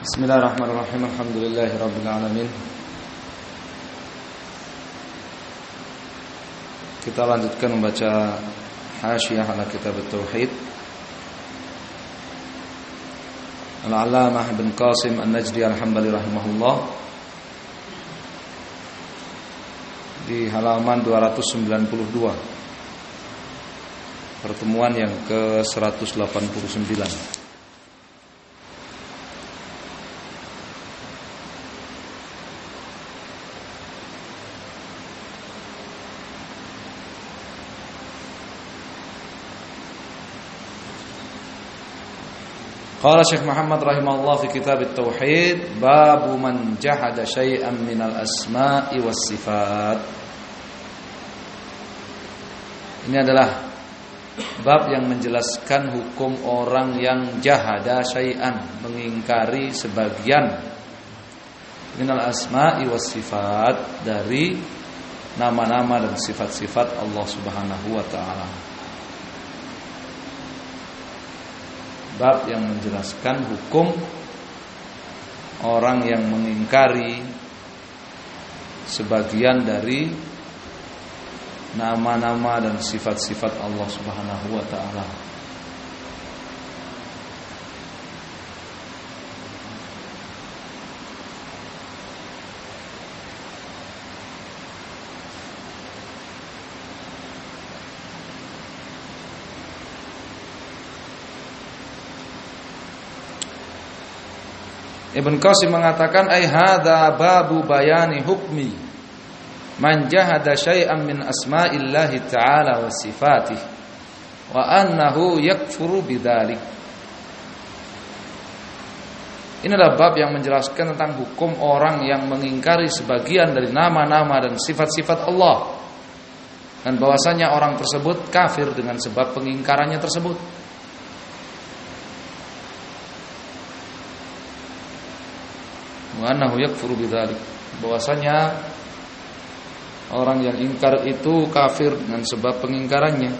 Bismillahirrahmanirrahim. Alhamdulillahirabbil alamin. Kita lanjutkan membaca Hasyiah ala Kitab At-Tauhid Al-Allamah Ibn Qasim An-Najdi Al-Hambali rahimahullah di halaman 292, pertemuan yang ke-189. Qala Syekh Muhammad rahimahullah fi kitab At-Tauhid, babu man jahada syai'an minal asma'i was sifat. Ini adalah bab yang menjelaskan hukum orang yang jahada syai'an, mengingkari sebagian minal asma'i was sifat, dari nama-nama dan sifat-sifat Allah Subhanahu wa taala. Bab yang menjelaskan hukum orang yang mengingkari sebagian dari nama-nama dan sifat-sifat Allah Subhanahu wa taala. Ibn Qasim mengatakan, ai hadza babu bayani hukmi man jahada syai'an min asma'illahi ta'ala wa sifatih wa annahu yakfuru bidzalik. Inilah bab yang menjelaskan tentang hukum orang yang mengingkari sebagian dari nama-nama dan sifat-sifat Allah, dan bahwasanya orang tersebut kafir dengan sebab pengingkarannya tersebut. Wa annahu yakfuru bidzalik, bahwasanya orang yang ingkar itu kafir dengan sebab pengingkarannya.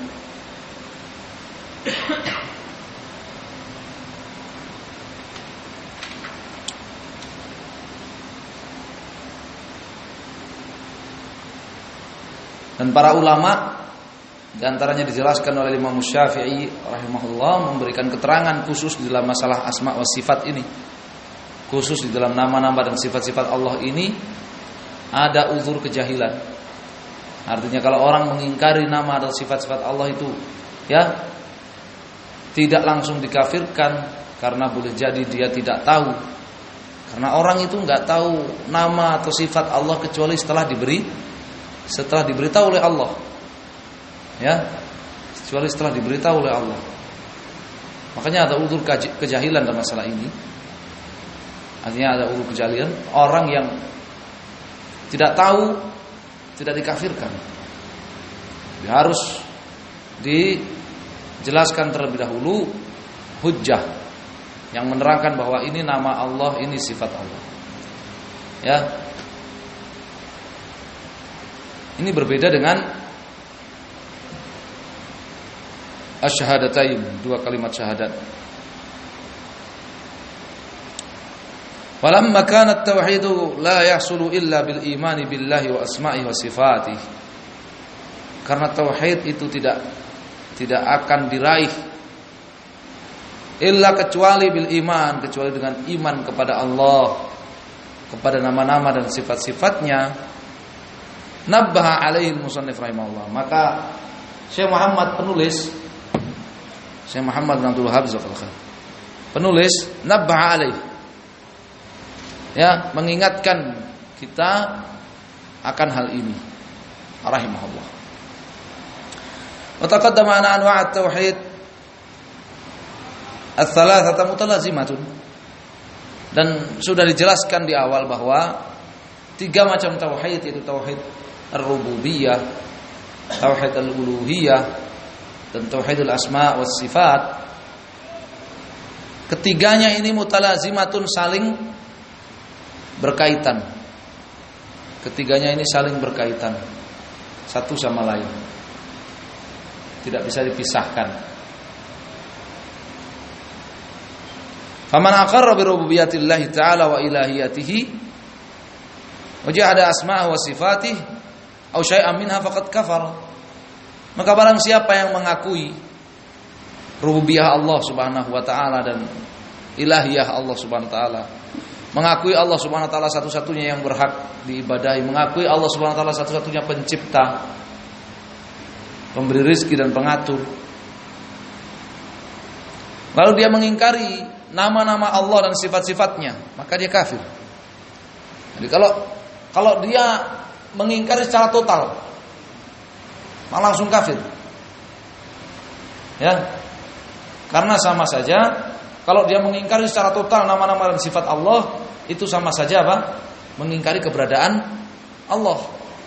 Dan para ulama, di antaranya dijelaskan oleh Imam Syafi'i rahimahullah, memberikan keterangan khusus di dalam masalah asma wa sifat ini. Khusus di dalam nama-nama dan sifat-sifat Allah ini ada uzur kejahilan. Artinya kalau orang mengingkari nama dan sifat-sifat Allah itu, ya, tidak langsung dikafirkan, karena boleh jadi dia tidak tahu. Karena orang itu enggak tahu nama atau sifat Allah kecuali setelah diberitahu oleh Allah. Ya, kecuali setelah diberitahu oleh Allah. Makanya ada uzur kejahilan dalam masalah ini. Artinya ada uzur kejahilan, orang yang tidak tahu tidak dikafirkan. Dia harus dijelaskan terlebih dahulu hujjah yang menerangkan bahwa ini nama Allah, ini sifat Allah. Ya. Ini berbeda dengan asyhadatain, dua kalimat syahadat. Walamma kana at-tauhid la yahsulu illa bil imani billahi wa asma'ihi wa sifatih. Karena tauhid itu tidak akan diraih illa kecuali bil iman, kecuali dengan iman kepada Allah, kepada nama-nama dan sifat-sifatnya. Nabbaha alaihi al-musannif rahimahullah. Maka Syekh Muhammad penulis, Syekh Muhammad bin Abdul Wahhab penulis nabbaha alaihi, ya, mengingatkan kita akan hal ini rahimahullah. Wa taqaddama anna anwa' at-tauhid ats-tsalatsah mutalazimatun, dan sudah dijelaskan di awal bahwa tiga macam tauhid, itu tauhid ar-rububiyah, tauhid al-uluhiyah, dan tauhidul asma was sifat. Ketiganya ini mutalazimatun, saling berkaitan. Ketiganya ini saling berkaitan satu sama lain, tidak bisa dipisahkan. Faman aqarra bi rububiyyatillahi ta'ala wa ilahiyatihi wa jahada asma'ahu wa sifatihi aw syai'an minha faqad kafar. Maka barang siapa yang mengakui rububiyah Allah Subhanahu wa taala dan ilahiyah Allah Subhanahu wa taala, mengakui Allah Subhanahu wa taala satu-satunya yang berhak diibadahi, mengakui Allah Subhanahu wa taala satu-satunya pencipta, pemberi rezeki dan pengatur, lalu dia mengingkari nama-nama Allah dan sifat-sifatnya, maka dia kafir. Jadi kalau dia mengingkari secara total, malah langsung kafir. Ya. Karena sama saja kalau dia mengingkari secara total nama-nama dan sifat Allah, itu sama saja apa? Mengingkari keberadaan Allah.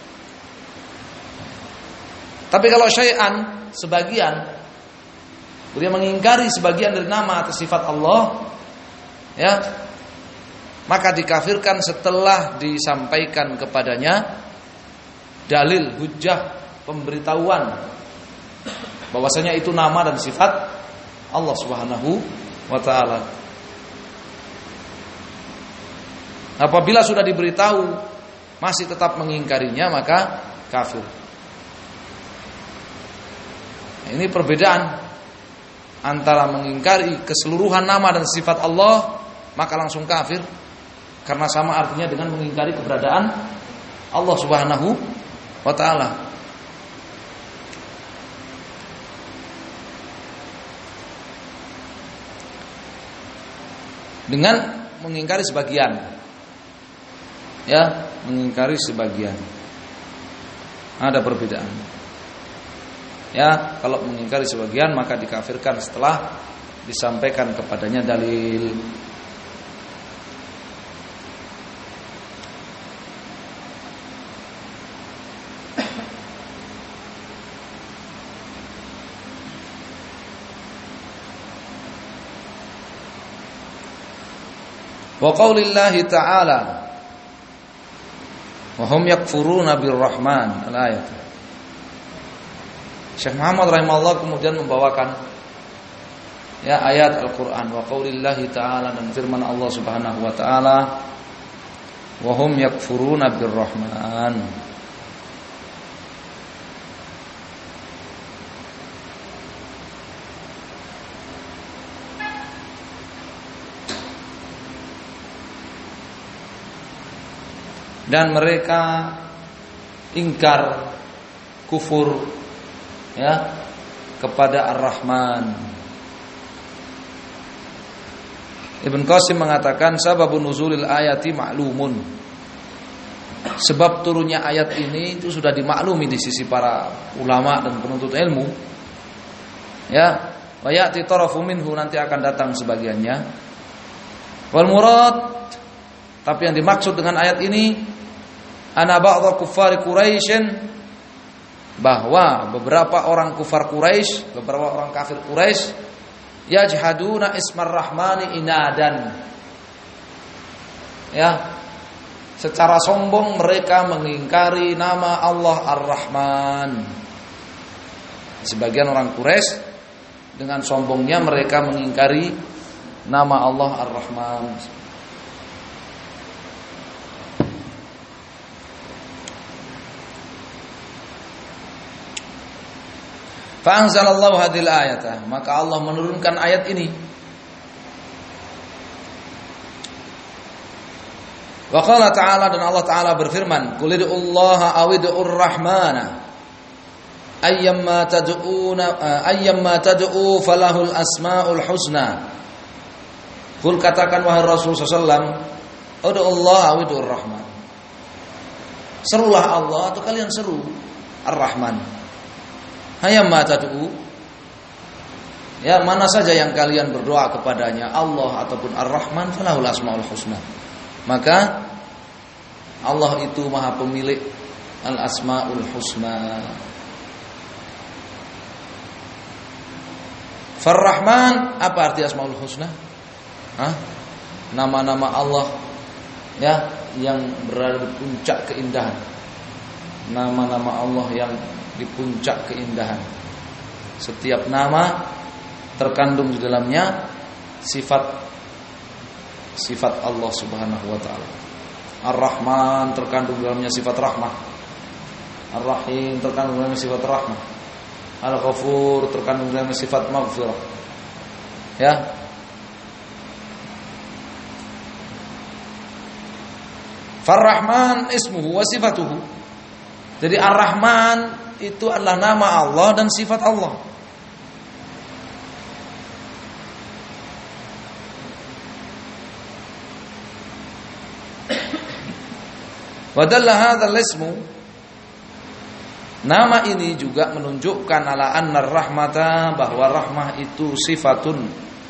Tapi kalau syai'an, sebagian, dia mengingkari sebagian dari nama atau sifat Allah, ya, maka dikafirkan setelah disampaikan kepadanya dalil, hujjah, pemberitahuan bahwasanya itu nama dan sifat Allah Subhanahu wa taala. Apabila sudah diberitahu masih tetap mengingkarinya, maka kafir. Ini perbedaan antara mengingkari keseluruhan nama dan sifat Allah maka langsung kafir, karena sama artinya dengan mengingkari keberadaan Allah Subhanahu wa taala. Dengan mengingkari sebagian, ya, mengingkari sebagian, ada perbedaan. Ya, kalau mengingkari sebagian maka dikafirkan setelah disampaikan kepadanya dalil. Wa qaulillahi ta'ala wa hum yakfuruna birrahman, al-ayat. Syekh Muhammad rahimahullah kemudian membawakan ya ayat Al-Qur'an, wa qaulillahi ta'ala, dan firman Allah Subhanahu wa taala, wa hum yakfuruna birrahman. Dan mereka ingkar, kufur, ya, kepada Ar-Rahman. Ibn Qasim mengatakan sababun nuzulil ayati ma'lumun. Sebab turunnya ayat ini itu sudah dimaklumi di sisi para ulama dan penuntut ilmu. Ya, wa ya'ti tarafu minhu, nanti akan datang sebagiannya. Wal murad, tapi yang dimaksud dengan ayat ini ana ba'dha kuffar Quraisy, bahwa beberapa orang kufar Quraisy, beberapa orang kafir Quraisy, yajhaduna ismar rahmani inadan. Ya, secara sombong mereka mengingkari nama Allah Ar-Rahman. Sebagian orang Quraisy dengan sombongnya mereka mengingkari nama Allah Ar-Rahman. Fa'anzalallahu hadhil ayata, maka Allah menurunkan ayat ini. Wa qala ta'ala, dan Allah Ta'ala berfirman, qul ud'ullaha aw ud'ur rahmana ayyamma tad'u falahul asmaul husna. Qul, katakan wahai Rasul sallallahu alaihi wasallam, ud'ullaha aw ud'ur rahman. Serulah Allah atau kalian seru Ar-Rahman. Ayyamma tad'u, ya, mana saja yang kalian berdoa kepadanya, Allah ataupun Ar-Rahman, falahul asmaul husna. Maka Allah itu Maha pemilik al-asmaul husna. Far-Rahman, apa arti asmaul husna? Nama-nama Allah, ya, yang berada di puncak keindahan. Nama-nama Allah yang di puncak keindahan. Setiap nama terkandung di dalamnya sifat sifat Allah Subhanahu wa taala. Ar-Rahman terkandung dalamnya sifat rahmah. Ar-Rahim terkandung dalamnya sifat rahmah. Al-Ghafur terkandung dalamnya sifat maghfirah. Ya. Far-Rahman ismuhu wa sifatuhu. Jadi Ar-Rahman itu adalah nama Allah dan sifat Allah. Wa dalla hadzal ismu, nama ini juga menunjukkan ala anna rahmata, bahwa rahmah itu sifatun.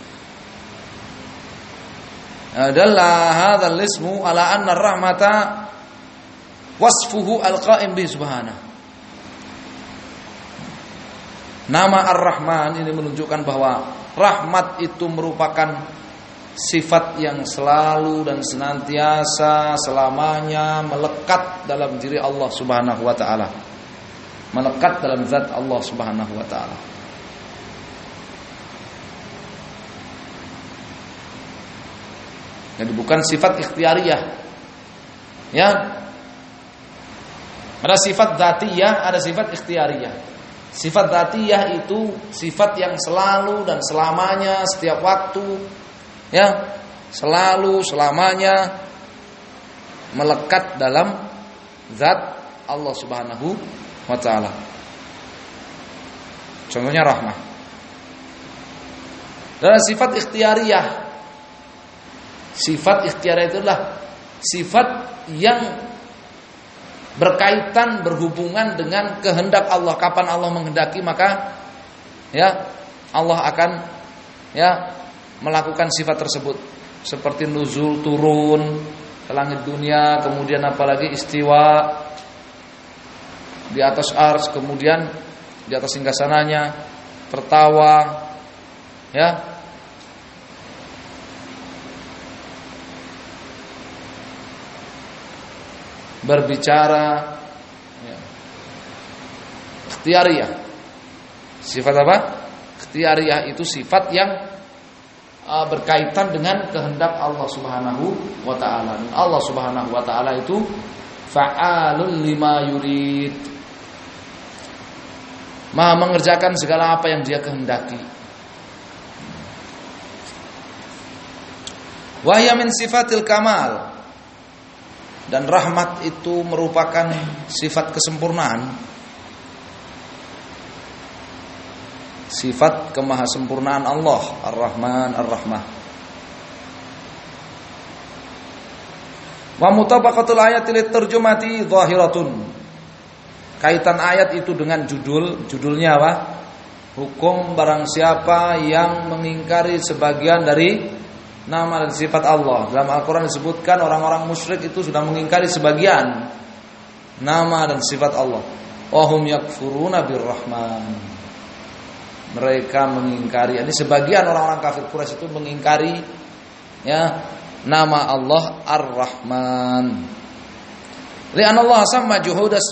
Dalla hadzal ismu ala anna rahmata wasfuhu al-qa'im bi subhanahu. Nama Ar-Rahman ini menunjukkan bahwa rahmat itu merupakan sifat yang selalu dan senantiasa selamanya melekat dalam diri Allah Subhanahu wa taala. Melekat dalam zat Allah Subhanahu wa taala. Jadi bukan sifat ikhtiariyah. Ya. Ada sifat dzatiyah, ada sifat ikhtiariyah. Sifat dzatiyah itu sifat yang selalu dan selamanya setiap waktu, ya, selalu selamanya melekat dalam zat Allah Subhanahu wa taala. Contohnya rahmah. Dan sifat ikhtiariyah. Sifat ikhtiariyah itu adalah sifat yang berkaitan, berhubungan dengan kehendak Allah. Kapan Allah menghendaki, maka ya Allah akan ya melakukan sifat tersebut. Seperti nuzul, turun ke langit dunia, kemudian apalagi istiwa di atas ars, kemudian di atas singgasananya, tertawa, ya. Berbicara, ya. Ikhtiariyah. Sifat apa? Ikhtiariyah itu sifat yang berkaitan dengan kehendak Allah Subhanahu wa taala. Allah Subhanahu wa taala itu fa'alul lima yurid. Maha mengerjakan segala apa yang Dia kehendaki. Wa hiya min sifatil kamal. Dan rahmat itu merupakan sifat kesempurnaan, sifat kemahasempurnaan Allah Ar-Rahman Ar-Rahmah. Wa mutabaqatul ayati litarjumati zahiratun. Kaitan ayat itu dengan judulnya apa? Hukum barang siapa yang mengingkari sebagian dari nama dan sifat Allah. Dalam Al-Quran disebutkan orang-orang musyrik itu sudah mengingkari sebagian nama dan sifat Allah. Wahum yakfuruna birrahman. Mereka mengingkari, ini sebagian orang-orang kafir Quraisy itu mengingkari ya nama Allah Ar-Rahman. Li'anna Allah samma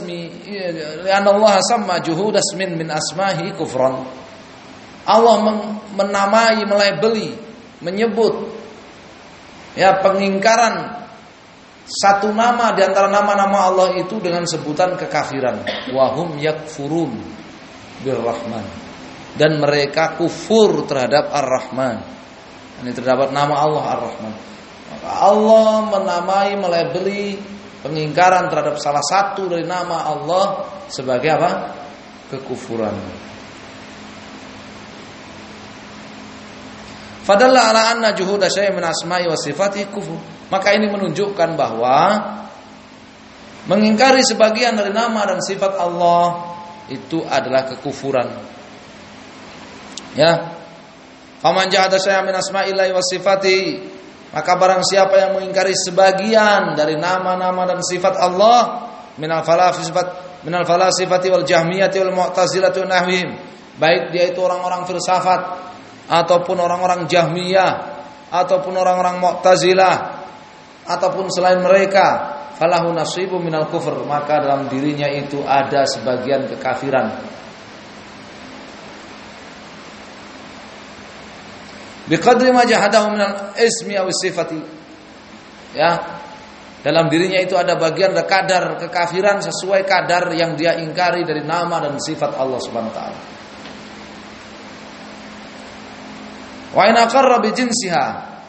juhudasmin min asmahi kufran. Allah menamai, melabeli, menyebut ya pengingkaran satu nama di antara nama-nama Allah itu dengan sebutan kekafiran. Wahum yakfurun birrahman. Dan mereka kufur terhadap Ar-Rahman. Ini terdapat nama Allah Ar-Rahman. Maka Allah menamai, melabeli pengingkaran terhadap salah satu dari nama Allah sebagai apa? Kekufuran. Fadalla ala anna juhuda syai' min asma'i wa sifati kufur. Maka ini menunjukkan bahwa mengingkari sebagian dari nama dan sifat Allah itu adalah kekufuran. Ya. Faman jahada syai'an min asma'illahi wa sifati, maka barang siapa yang mengingkari sebagian dari nama-nama dan sifat Allah, minal falasifati wal jahmiyati wal mu'tazilati wa nahwihim, baik dia itu orang-orang filsafat ataupun orang-orang Jahmiyah ataupun orang-orang Mu'tazilah ataupun selain mereka, falahu nasibu minal kufur, maka dalam dirinya itu ada sebagian kekafiran. Biqadri ma jahadahu minal ismi aw sifati. Ya. Dalam dirinya itu ada bagian, ada kadar kekafiran sesuai kadar yang dia ingkari dari nama dan sifat Allah Subhanahu wa taala. Wa in aqarra bi jinsiha.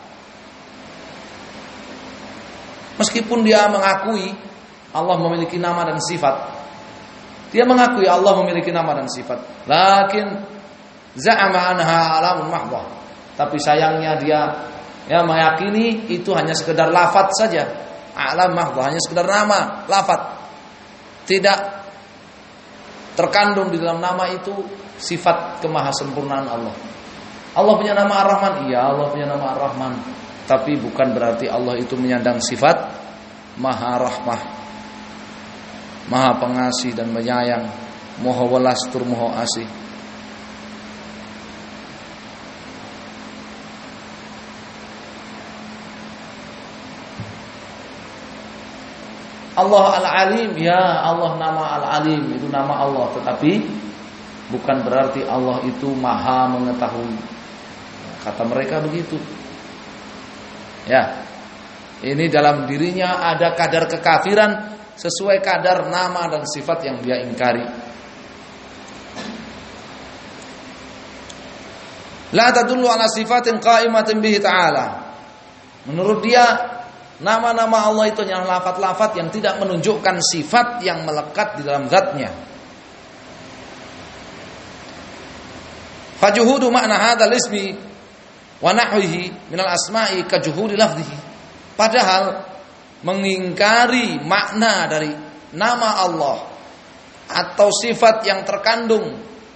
Meskipun dia mengakui Allah memiliki nama dan sifat. Dia mengakui Allah memiliki nama dan sifat. Lakin za'ama anha alamun mahdhah. Tapi sayangnya dia meyakini itu hanya sekedar lafaz saja. Alam mahdhah, hanya sekedar nama, lafaz. Tidak terkandung di dalam nama itu sifat kemahasempurnaan Allah. Allah punya nama Ar-Rahman, iya Allah punya nama Ar-Rahman. Tapi bukan berarti Allah itu menyandang sifat Maha Rahmah, Maha Pengasih dan Penyayang, Maha Welas tur Maha Asih. Allah Al-Alim, ya Allah nama Al-Alim itu nama Allah, tetapi bukan berarti Allah itu Maha mengetahui. Kata mereka begitu. Ya. Ini dalam dirinya ada kadar kekafiran sesuai kadar nama dan sifat yang dia ingkari. La tadullu ala sifatin qa'imatin bihi ta'ala. Menurut dia nama-nama Allah itu hanyalah lafaz-lafaz yang tidak menunjukkan sifat yang melekat di dalam zatnya. Fajuhudu makna hadzal ismi wa nahwihi minal asma'i kajuhudi lafzihi. Padahal mengingkari makna dari nama Allah atau sifat yang terkandung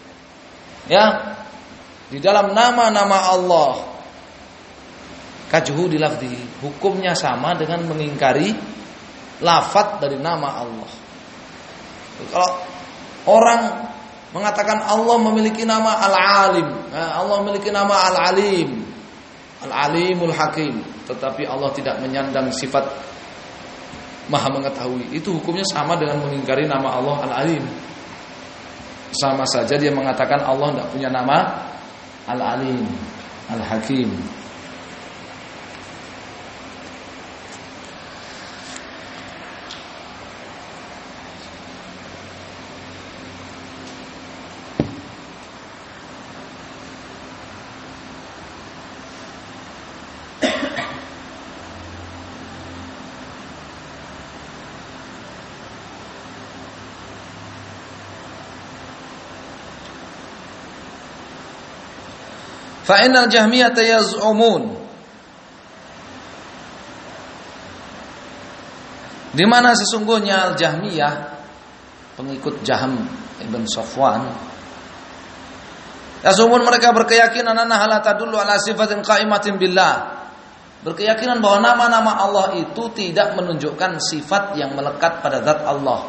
di dalam nama-nama Allah, kajuhudi lafzihi, hukumnya sama dengan mengingkari lafaz dari nama Allah. Kalau orang mengatakan Allah memiliki nama Al-Alim, Allah memiliki nama Al-Alim, Al-Alimul Hakim, tetapi Allah tidak menyandang sifat Maha mengetahui, itu hukumnya sama dengan mengingkari nama Allah Al-Alim. Sama saja dia mengatakan Allah tidak punya nama Al-Alim, Al-Hakim. Fa innal jahmiyata yaz'umun, di mana sesungguhnya Al-Jahmiyah pengikut Jahm ibn Safwan, yaz'umun mereka berkeyakinan annaha la tadullu ala sifatin qa'imatin billah, berkeyakinan bahwa nama-nama Allah itu tidak menunjukkan sifat yang melekat pada zat Allah.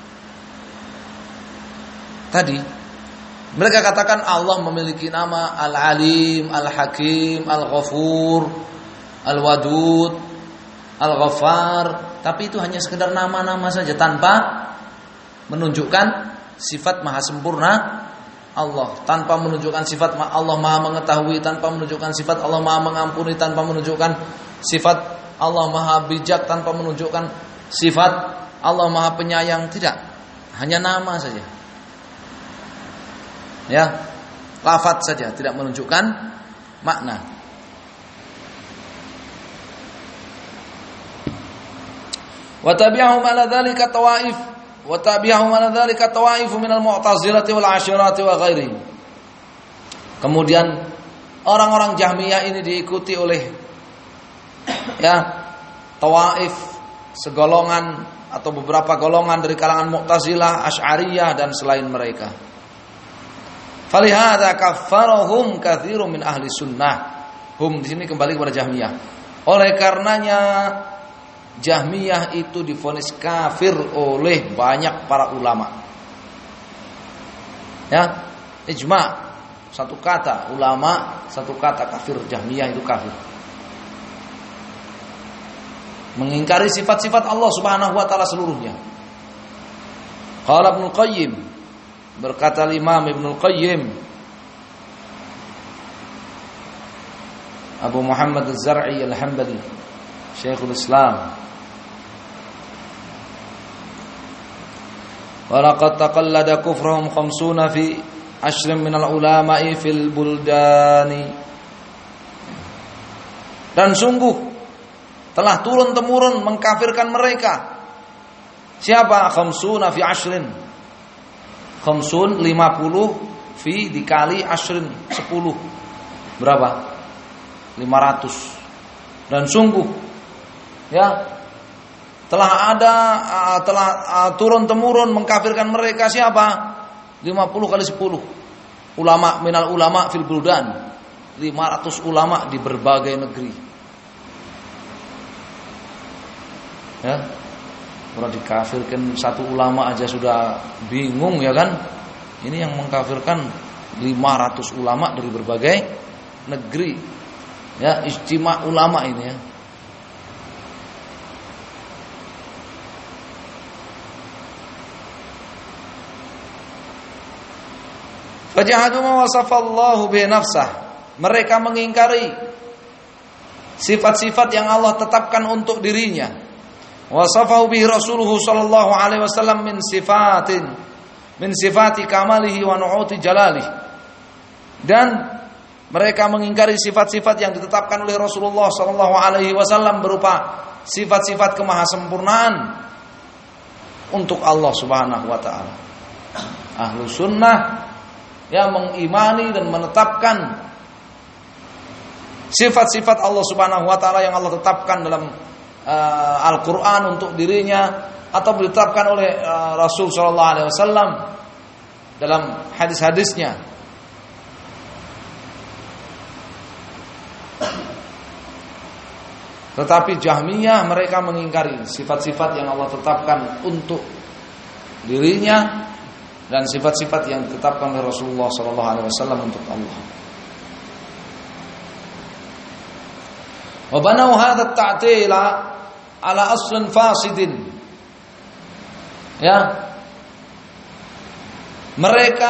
Tadi mereka katakan Allah memiliki nama Al-Alim, Al-Hakim, Al-Ghafur, Al-Wadud, Al-Ghaffar, tapi itu hanya sekedar nama-nama saja tanpa menunjukkan sifat maha sempurna Allah, tanpa menunjukkan sifat Allah maha mengetahui, tanpa menunjukkan sifat Allah maha mengampuni, tanpa menunjukkan sifat Allah maha bijak, tanpa menunjukkan sifat Allah maha penyayang. Tidak, hanya nama saja. Ya, lafaz saja, tidak menunjukkan makna. Wa tabi'ahum ala dzalika tawaif, wa tabi'ahum ala dzalika tawaif minal mu'tazilati wal 'ashirati wa ghairihim. Kemudian orang-orang Jahmiyah ini diikuti oleh tawaif, segolongan atau beberapa golongan dari kalangan Mu'tazilah, Asy'ariyah dan selain mereka. Falihada kaffarahum katsirun min ahli sunnah. Hum di sini kembali kepada Jahmiyah. Oleh karenanya Jahmiyah itu divonis kafir oleh banyak para ulama. Ya, ijma, satu kata ulama, satu kata kafir. Jahmiyah itu kafir. Mengingkari sifat-sifat Allah Subhanahu wa taala seluruhnya. Qala Ibnu Qayyim, berkata Imam Ibnu Qayyim, Abu Muhammad Az-Zar'i Al-Hambali, Syekhul Islam. Walaqad taqallada kufrahum 50 fi ashrin minal ulama'i fil buldani. Dan sungguh telah turun-temurun mengkafirkan mereka. Siapa? 50 fi ashrin. 50 fi dikali ashrin 10. Berapa? 500. Dan sungguh ya telah turun-temurun mengkafirkan mereka siapa? 50 kali 10. Ulama minal ulama fil buldan. 500 ulama di berbagai negeri. Ya. Kalau dikafirkan satu ulama aja sudah bingung ya kan? Ini yang mengkafirkan 500 ulama dari berbagai negeri. Ya, ijtima' ulama ini ya. Fajahadu ma wasafallahu bi nafsah. Mereka mengingkari sifat-sifat yang Allah tetapkan untuk dirinya. Wasafahu bi Rasulullah sallallahu alaihi wasallam min sifati kamalihi wa nu'uti jalalihi. Dan mereka mengingkari sifat-sifat yang ditetapkan oleh Rasulullah sallallahu alaihi wasallam berupa sifat-sifat kemahasempurnaan untuk Allah Subhanahu wa taala. Ahlu sunnah yang mengimani dan menetapkan sifat-sifat Allah Subhanahu wa taala yang Allah tetapkan dalam Al-Qur'an untuk dirinya atau ditetapkan oleh Rasul sallallahu alaihi wasallam dalam hadis-hadisnya. Tetapi Jahmiyah mereka mengingkari sifat-sifat yang Allah tetapkan untuk dirinya dan sifat-sifat yang ditetapkan oleh Rasulullah sallallahu alaihi wasallam untuk Allah. Wa banau hadha at-ta'tila ala aslin fasidin. Ya. Mereka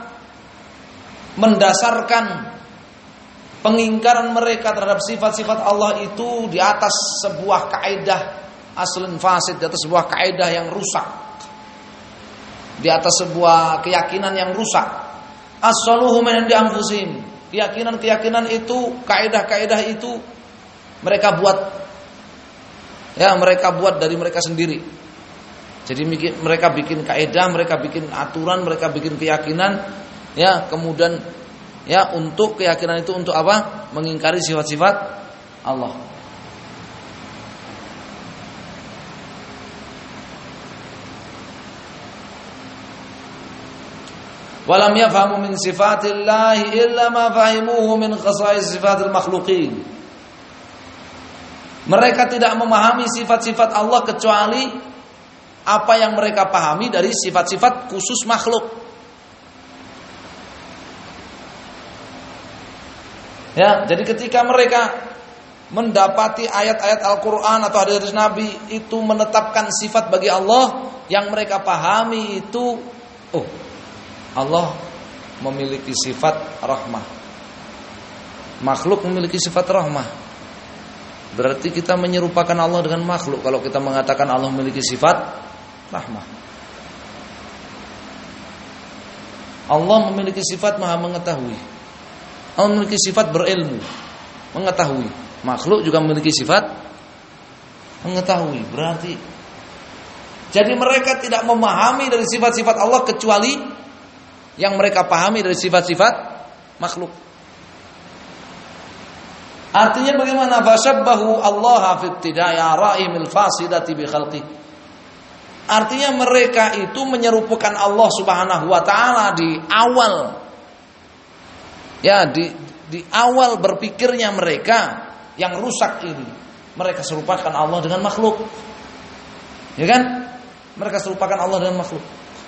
mendasarkan pengingkaran mereka terhadap sifat-sifat Allah itu di atas sebuah kaidah aslin fasid, di atas sebuah kaidah yang rusak. Di atas sebuah keyakinan yang rusak. As-saluhu min indi anfusihim. Keyakinan-keyakinan itu, kaidah-kaidah itu mereka buat. Ya, mereka buat dari mereka sendiri. Jadi mereka bikin kaidah, mereka bikin aturan, mereka bikin keyakinan, ya, kemudian ya untuk keyakinan itu untuk apa? Mengingkari sifat-sifat Allah. Walam yafhamu min sifatillahi illa ma fahimuhu min khasa'is sifatil makhluqin. Mereka tidak memahami sifat-sifat Allah kecuali apa yang mereka pahami dari sifat-sifat khusus makhluk. Ya, jadi ketika mereka mendapati ayat-ayat Al-Qur'an atau hadis Nabi itu menetapkan sifat bagi Allah, yang mereka pahami itu Allah memiliki sifat rahmah. Makhluk memiliki sifat rahmah. Berarti kita menyerupakan Allah dengan makhluk kalau kita mengatakan Allah memiliki sifat rahmah. Allah memiliki sifat maha mengetahui. Allah memiliki sifat berilmu, mengetahui. Makhluk juga memiliki sifat mengetahui. Berarti jadi mereka tidak memahami dari sifat-sifat Allah kecuali yang mereka pahami dari sifat-sifat makhluk. Artinya bagaimana? Fashabbahu Allah fi ibtidaya ra'imil fasidati bi khalqi. Artinya mereka itu menyerupakan Allah Subhanahu wa taala di awal. Ya, di awal berpikirnya mereka yang rusak ini. Mereka serupakan Allah dengan makhluk. Ya kan? Mereka serupakan Allah dengan makhluk.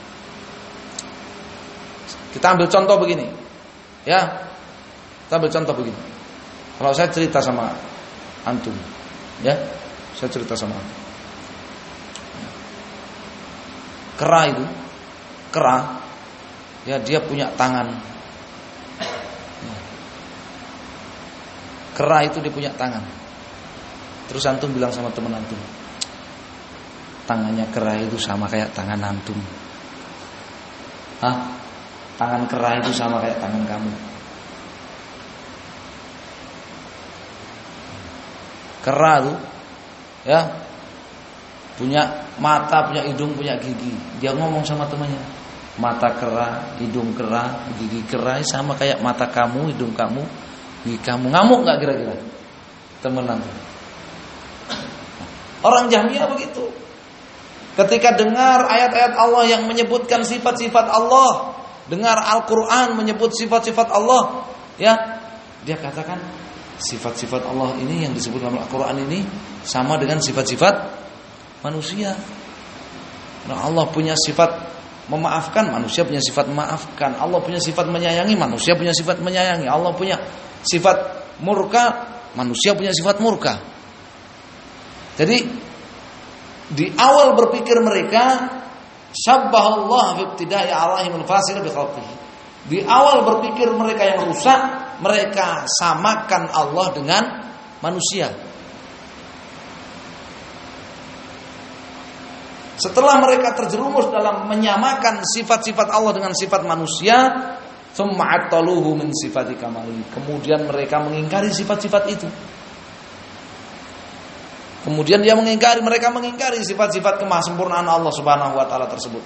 Kita ambil contoh begini. Ya. Kita ambil contoh begini. Kalau saya cerita sama antum, ya. Saya cerita sama antum. Kera itu, ya dia punya tangan. Kera itu dia punya tangan. Terus antum bilang sama teman antum, tangannya kera itu sama kayak tangan antum. Hah? Tangan kera itu sama kayak tangan kamu. Kera tuh, ya, punya mata, punya hidung, punya gigi. Dia ngomong sama temannya, mata kera, hidung kera, gigi kera sama kayak mata kamu, hidung kamu, gigi kamu. Ngamuk nggak kira-kira teman antum? Orang Jahmiyah begitu. Ketika dengar ayat-ayat Allah yang menyebutkan sifat-sifat Allah, dengar Al-Quran menyebut sifat-sifat Allah, ya, dia katakan sifat-sifat Allah ini yang disebut dalam Al-Quran ini sama dengan sifat-sifat manusia. Nah, Allah punya sifat memaafkan, manusia punya sifat memaafkan. Allah punya sifat menyayangi, manusia punya sifat menyayangi. Allah punya sifat murka, manusia punya sifat murka. Jadi di awal berpikir mereka syabbahallah fi ibtida'i alaihimul fasil bi khalqihi. Di awal berpikir mereka yang rusak, mereka samakan Allah dengan manusia. Setelah mereka terjerumus dalam menyamakan sifat-sifat Allah dengan sifat manusia, tsumma attaluhu min sifati kamali. Kemudian mereka mengingkari sifat-sifat itu. Kemudian mereka mengingkari sifat-sifat kemahasempurnaan Allah Subhanahu wa taala tersebut.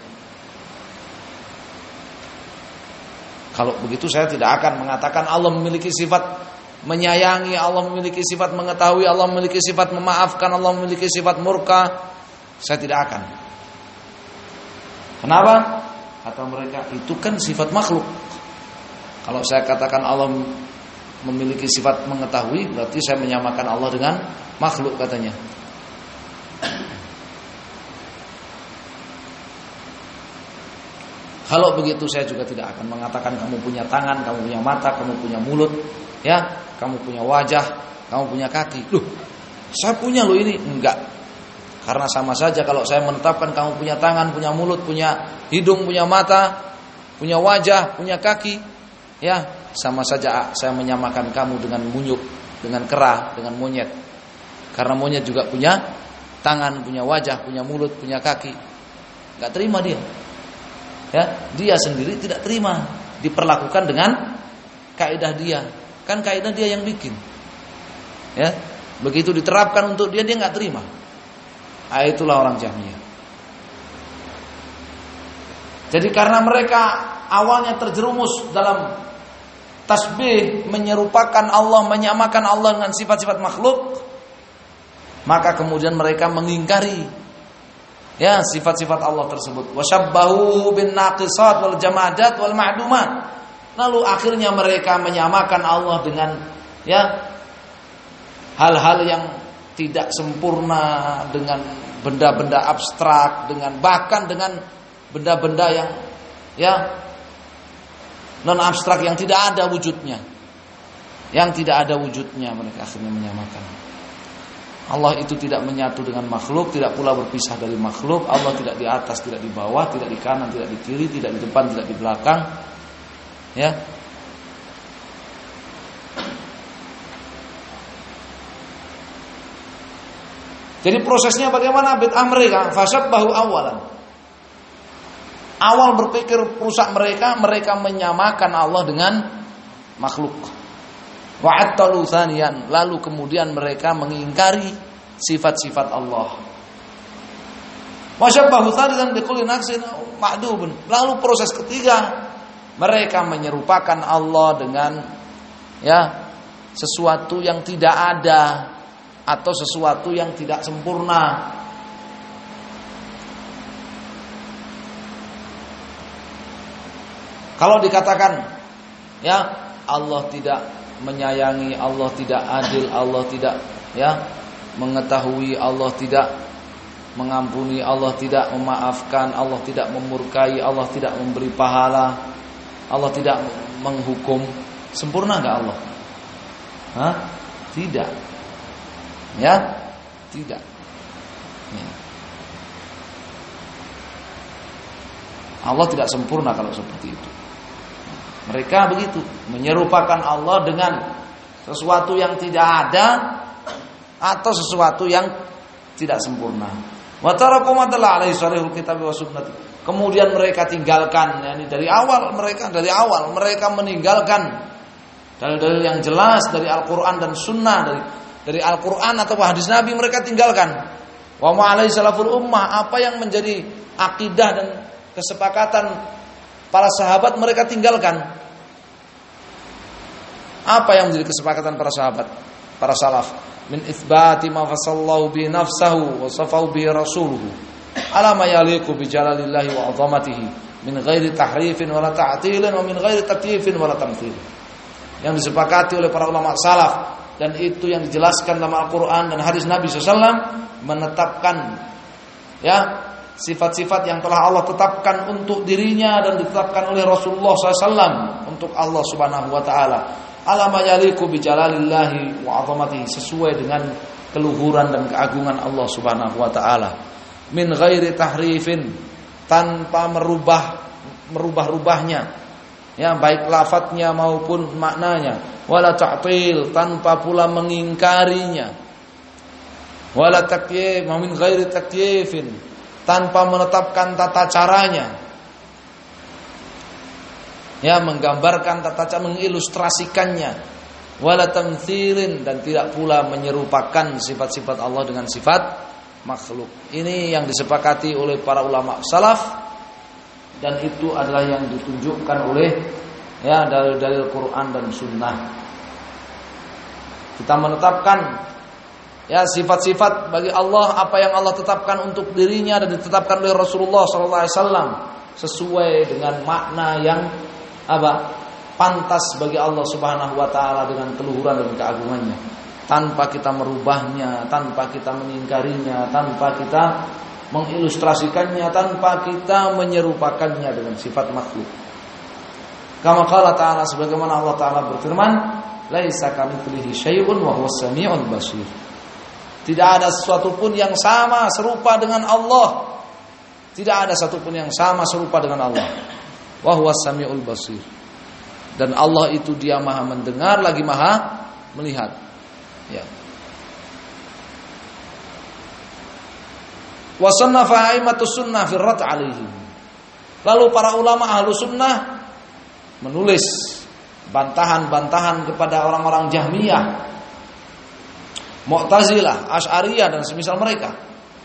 Kalau begitu saya tidak akan mengatakan Allah memiliki sifat menyayangi, Allah memiliki sifat mengetahui, Allah memiliki sifat memaafkan, Allah memiliki sifat murka. Saya tidak akan. Kenapa? Kata mereka, itu kan sifat makhluk. Kalau saya katakan Allah memiliki sifat mengetahui, berarti saya menyamakan Allah dengan makhluk katanya. Kalau begitu saya juga tidak akan mengatakan kamu punya tangan, kamu punya mata, kamu punya mulut, ya, kamu punya wajah, kamu punya kaki. Loh, saya punya loh ini. Enggak. Karena sama saja kalau saya menetapkan kamu punya tangan, punya mulut, punya hidung, punya mata, punya wajah, punya kaki, ya, sama saja saya menyamakan kamu dengan munyuk, dengan kera, dengan monyet. Karena monyet juga punya tangan, punya wajah, punya mulut, punya kaki. Enggak terima dia. Ya, dia sendiri tidak terima diperlakukan dengan kaidah dia. Kan kaidah dia yang bikin. Ya, begitu diterapkan untuk dia enggak terima. Itulah orang Jahmiyah. Jadi karena mereka awalnya terjerumus dalam tasbih, menyerupakan Allah, menyamakan Allah dengan sifat-sifat makhluk, maka kemudian mereka mengingkari, ya, sifat-sifat Allah tersebut. Wasyabbahu bin naqisat wal jamadat wal ma'dumat. Lalu akhirnya mereka menyamakan Allah dengan, ya, hal-hal yang tidak sempurna, dengan benda-benda abstrak, dengan bahkan dengan benda-benda yang, ya, non abstrak yang tidak ada wujudnya. Yang tidak ada wujudnya mereka akhirnya menyamakan. Allah itu tidak menyatu dengan makhluk, tidak pula berpisah dari makhluk. Allah tidak di atas, tidak di bawah, tidak di kanan, tidak di kiri, tidak di depan, tidak di belakang. Ya. Jadi prosesnya bagaimana bid'ah mereka? Fasyabbahu awalan. Awal berpikir rusak mereka menyamakan Allah dengan makhluk. Wa'attalu tsaniyan, lalu kemudian mereka mengingkari sifat-sifat Allah. Wasyabbahu tsalisan bikulli naqsin ma'dubun. Lalu proses ketiga, mereka menyerupakan Allah dengan, ya, sesuatu yang tidak ada atau sesuatu yang tidak sempurna. Kalau dikatakan, ya, Allah tidak menyayangi, Allah tidak adil, Allah tidak, ya, mengetahui, Allah tidak mengampuni, Allah tidak memaafkan, Allah tidak memurkai, Allah tidak memberi pahala, Allah tidak menghukum, sempurna enggak Allah? Hah? Tidak. Ya, tidak. Ya. Allah tidak sempurna kalau seperti itu. Mereka begitu, menyerupakan Allah dengan sesuatu yang tidak ada atau sesuatu yang tidak sempurna. Wa taraku ma dalla alaihi sharihul kitab wa sunnah. Kemudian mereka tinggalkan, yakni dari awal mereka meninggalkan dalil-dalil yang jelas dari Al-Qur'an dan Sunnah, dari Al-Qur'an atau hadis Nabi mereka tinggalkan. Wa ma alaihi salaful ummah, apa yang menjadi akidah dan kesepakatan para sahabat mereka tinggalkan. Apa yang menjadi kesepakatan para sahabat, para salaf? Min itsbati ma fasallahu bi nafsahu wa safahu bi rasuluhu ala ma yaliqu bi jalalillahi wa 'azamatihi min ghairi tahrifin wala ta'tilin wa min ghairi takyifin wala tamthil. Yang disepakati oleh para ulama salaf dan itu yang dijelaskan dalam Al-Qur'an dan hadis Nabi sallallahu menetapkan sifat-sifat yang telah Allah tetapkan untuk dirinya dan ditetapkan oleh Rasulullah sallallahu untuk Allah Subhanahu wa taala. Ala ma yaliqu bi jalalillahi wa 'azamatihi, sesuai dengan keluhuran dan keagungan Allah Subhanahu wa taala. Min ghairi tahrifin, tanpa merubah-rubahnya, baik lafadznya maupun maknanya. Wala ta'til, tanpa pula mengingkarinya. Wala takyif, min ghairi takyifin, tanpa menetapkan tata caranya. Menggambarkan tata cara, mengilustrasikannya. Wala tamtsilin, dan tidak pula menyerupakan sifat-sifat Allah dengan sifat makhluk. Ini yang disepakati oleh para ulama salaf dan itu adalah yang ditunjukkan oleh dalil-dalil Quran dan Sunnah. Kita menetapkan sifat-sifat bagi Allah, apa yang Allah tetapkan untuk dirinya dan ditetapkan oleh Rasulullah SAW sesuai dengan makna yang pantas bagi Allah Subhanahu wa taala dengan keluhuran dan keagungannya, tanpa kita merubahnya, tanpa kita mengingkarinya, tanpa kita mengilustrasikannya, tanpa kita menyerupakannya dengan sifat makhluk. Kama qala ta'ala, sebagaimana Allah taala berfirman, laisa kamitslihi syai'un wa huwas samiul basir. Tidak ada sesuatu pun yang sama serupa dengan Allah. Tidak ada satu pun yang sama serupa dengan Allah. Wa huwas samiul basir. Dan Allah itu Dia Maha mendengar lagi Maha melihat. Wa sannafa a'immatus sunnah fi ar-rad 'alaihim. Lalu para ulama ahlu sunnah menulis bantahan-bantahan kepada orang-orang Jahmiyah, Mu'tazilah, Asy'ariyah dan semisal mereka.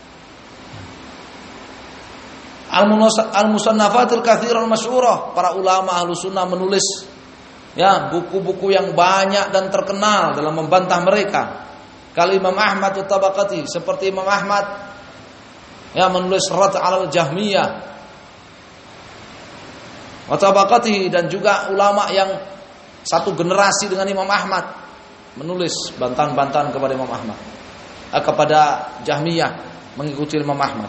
Al-musannafatul katsirah masyhurah, para ulama ahlu sunnah menulis buku-buku yang banyak dan terkenal dalam membantah mereka. Kal Imam Ahmad at-Tabaqati, seperti Imam Ahmad menulis Rad 'alal Jahmiyah wa tabaqatihi, dan juga ulama yang satu generasi dengan Imam Ahmad menulis bantahan-bantahan kepada Imam Ahmad, kepada Jahmiyah mengikuti Imam Ahmad.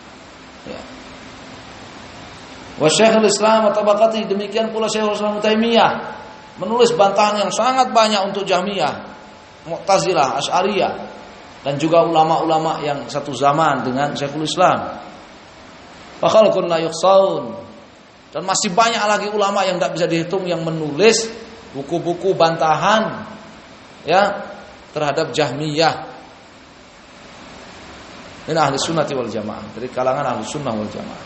Wa Syekhul Islam wa tabaqatihi, demikian pula Syekhul Islam Taimiyah menulis bantahan yang sangat banyak untuk Jahmiyah, Mu'tazilah, Asy'ariyah, dan juga ulama-ulama yang satu zaman dengan Syekhul Islam. Fa khalqun la yuhsaun, dan masih banyak lagi ulama yang tidak bisa dihitung yang menulis buku-buku bantahan terhadap Jahmiyah min ahli sunnati wal jamaah, dari kalangan ahli sunnah wal jamaah.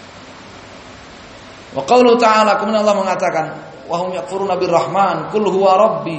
Wa qauluhu ta'ala, kemudian Allah mengatakan, wa hum yakfuruna birrahman qul huwa rabbi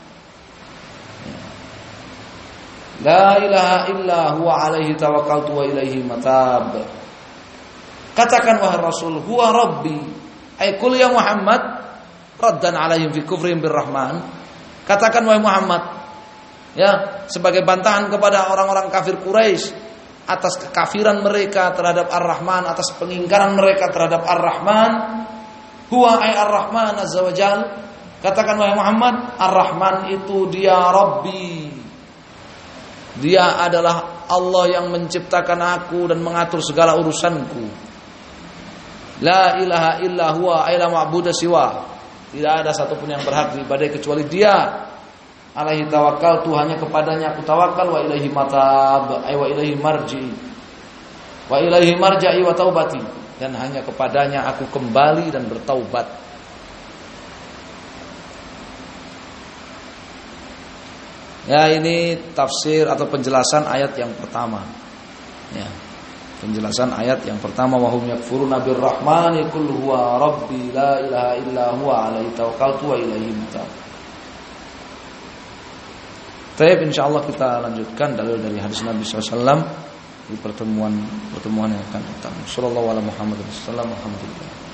la ilaha illa huwa alaihi tawakkaltu wa ilaihi matab. Katakan wahai Rasul, huwa rabbi, ay qul ya Muhammad raddan alaihim fi kufrihim birrahman. Katakan wahai Muhammad, sebagai bantahan kepada orang-orang kafir Quraisy atas kekafiran mereka terhadap Ar-Rahman, atas pengingkaran mereka terhadap Ar-Rahman. Huwa ay Ar-Rahman azza wa jal. Katakan wahai Muhammad, Ar-Rahman itu Dia Rabbi. Dia adalah Allah yang menciptakan aku dan mengatur segala urusanku. La ilaha illa huwa ay la ma'budu siwa. Tidak ada satupun yang berhak diibadahi kecuali Dia. Alaihi tawakkaltu, hanya kepadanya aku tawakal, wa ilaihi matab ay wa ilaihi marji wa ilaihi marja'i wa taubati, dan hanya kepadanya aku kembali dan bertaubat. Ya, ini tafsir atau penjelasan ayat yang pertama. Ya. Penjelasan ayat yang pertama, wa hum yakfuruna birrahmani qul huwa rabbi la ilaha illa huwa alaihi tawakkaltu wa ilaihi matab. Baik, insyaallah kita lanjutkan dalil dari hadis Nabi SAW di pertemuan yang akan datang. Sallallahu alaihi Muhammad sallallahu alaihi wasallam.